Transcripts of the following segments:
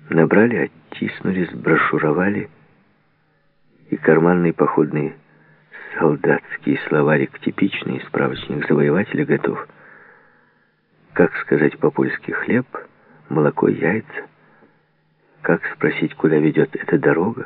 Набрали, оттиснули, сброшуровали, и карманный походный солдатский словарик, типичный справочник завоевателя, готов. Как сказать по-польски хлеб, молоко, яйца? Как спросить, куда ведет эта дорога?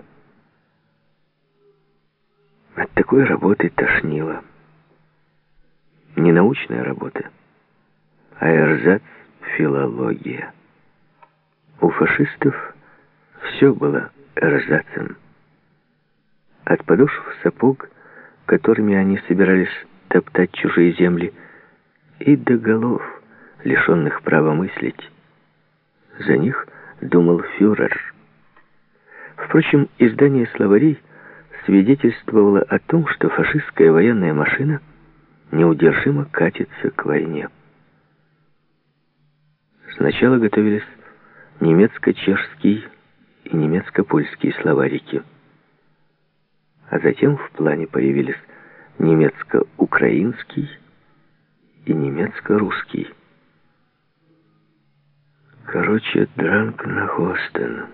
От такой работы тошнило. Не научная работа, а эрзац-филология. У фашистов все было эрзацем. От подошв сапог, которыми они собирались топтать чужие земли, и до голов, лишенных права мыслить. За них думал фюрер. Впрочем, издание словарей свидетельствовало о том, что фашистская военная машина неудержимо катится к войне. Сначала готовились немецко-чешский и немецко-польский словарики, а затем в плане появились немецко-украинский и немецко-русский. Короче, дранг на хостен.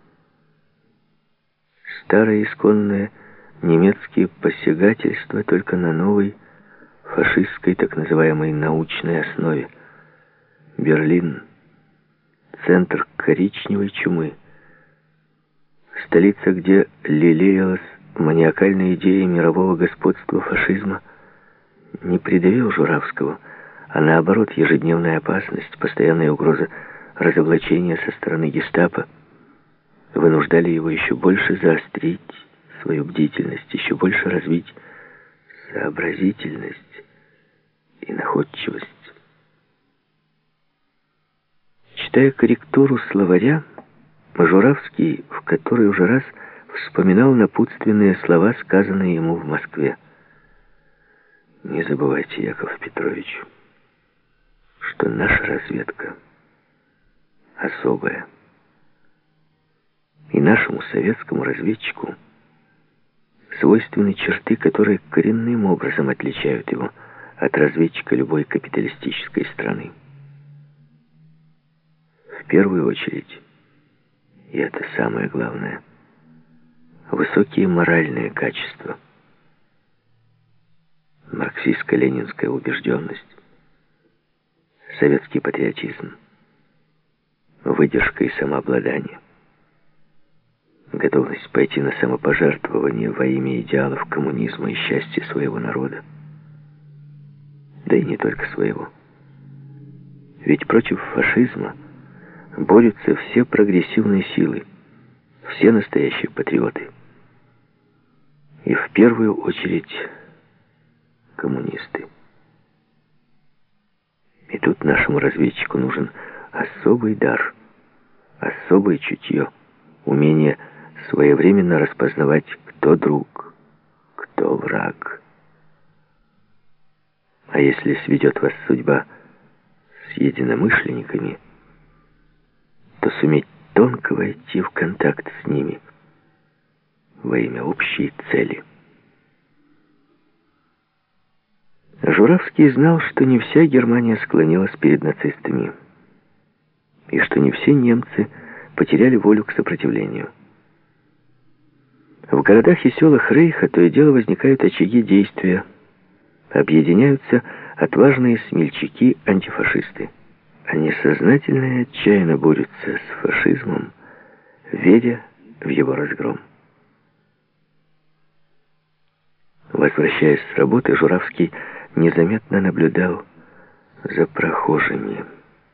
Старое исконное немецкие посягательства только на новой фашистской так называемой научной основе. Берлин — центр коричневой чумы. Столица, где лелеялась маниакальная идея мирового господства фашизма, не придавил Журавского, а наоборот, ежедневная опасность, постоянная угроза разоблачения со стороны гестапо вынуждали его еще больше заострить свою бдительность, еще больше развить сообразительность и находчивость. Читая корректуру словаря, Журавский в который уже раз вспоминал напутственные слова, сказанные ему в Москве. «Не забывайте, Яков Петрович, что наша разведка особая. И нашему советскому разведчику свойственны черты, которые коренным образом отличают его от разведчика любой капиталистической страны. В первую очередь, и это самое главное, высокие моральные качества, марксистско-ленинская убежденность, советский патриотизм, выдержка и самообладание, готовность пойти на самопожертвование во имя идеалов коммунизма и счастья своего народа. Да и не только своего. Ведь против фашизма борются все прогрессивные силы, все настоящие патриоты. И в первую очередь коммунисты. И тут нашему разведчику нужен особый дар, особое чутье, умение своевременно распознавать, кто друг, кто враг. А если сведет вас судьба с единомышленниками, то суметь тонко войти в контакт с ними во имя общей цели. Журавский знал, что не вся Германия склонилась перед нацистами, и что не все немцы потеряли волю к сопротивлению. В городах и селах Рейха то и дело возникают очаги действия, объединяются отважные смельчаки-антифашисты. Они сознательно и отчаянно борются с фашизмом, веря в его разгром. Возвращаясь с работы, Журавский незаметно наблюдал за прохожими.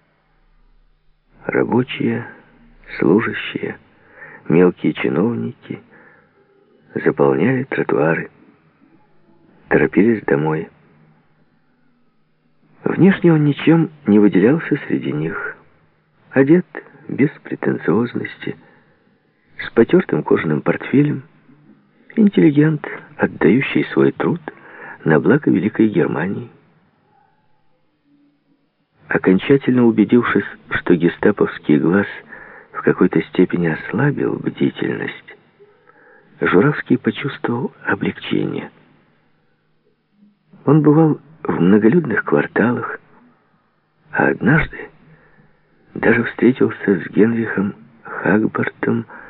Рабочие, служащие, мелкие чиновники заполняли тротуары, торопились домой. Внешне он ничем не выделялся среди них. Одет без претенциозности, с потертым кожаным портфелем, интеллигент, отдающий свой труд на благо Великой Германии. Окончательно убедившись, что гестаповский глаз в какой-то степени ослабил бдительность, Журавский почувствовал облегчение. Он бывал в многолюдных кварталах, а однажды даже встретился с Генрихом Хагбартом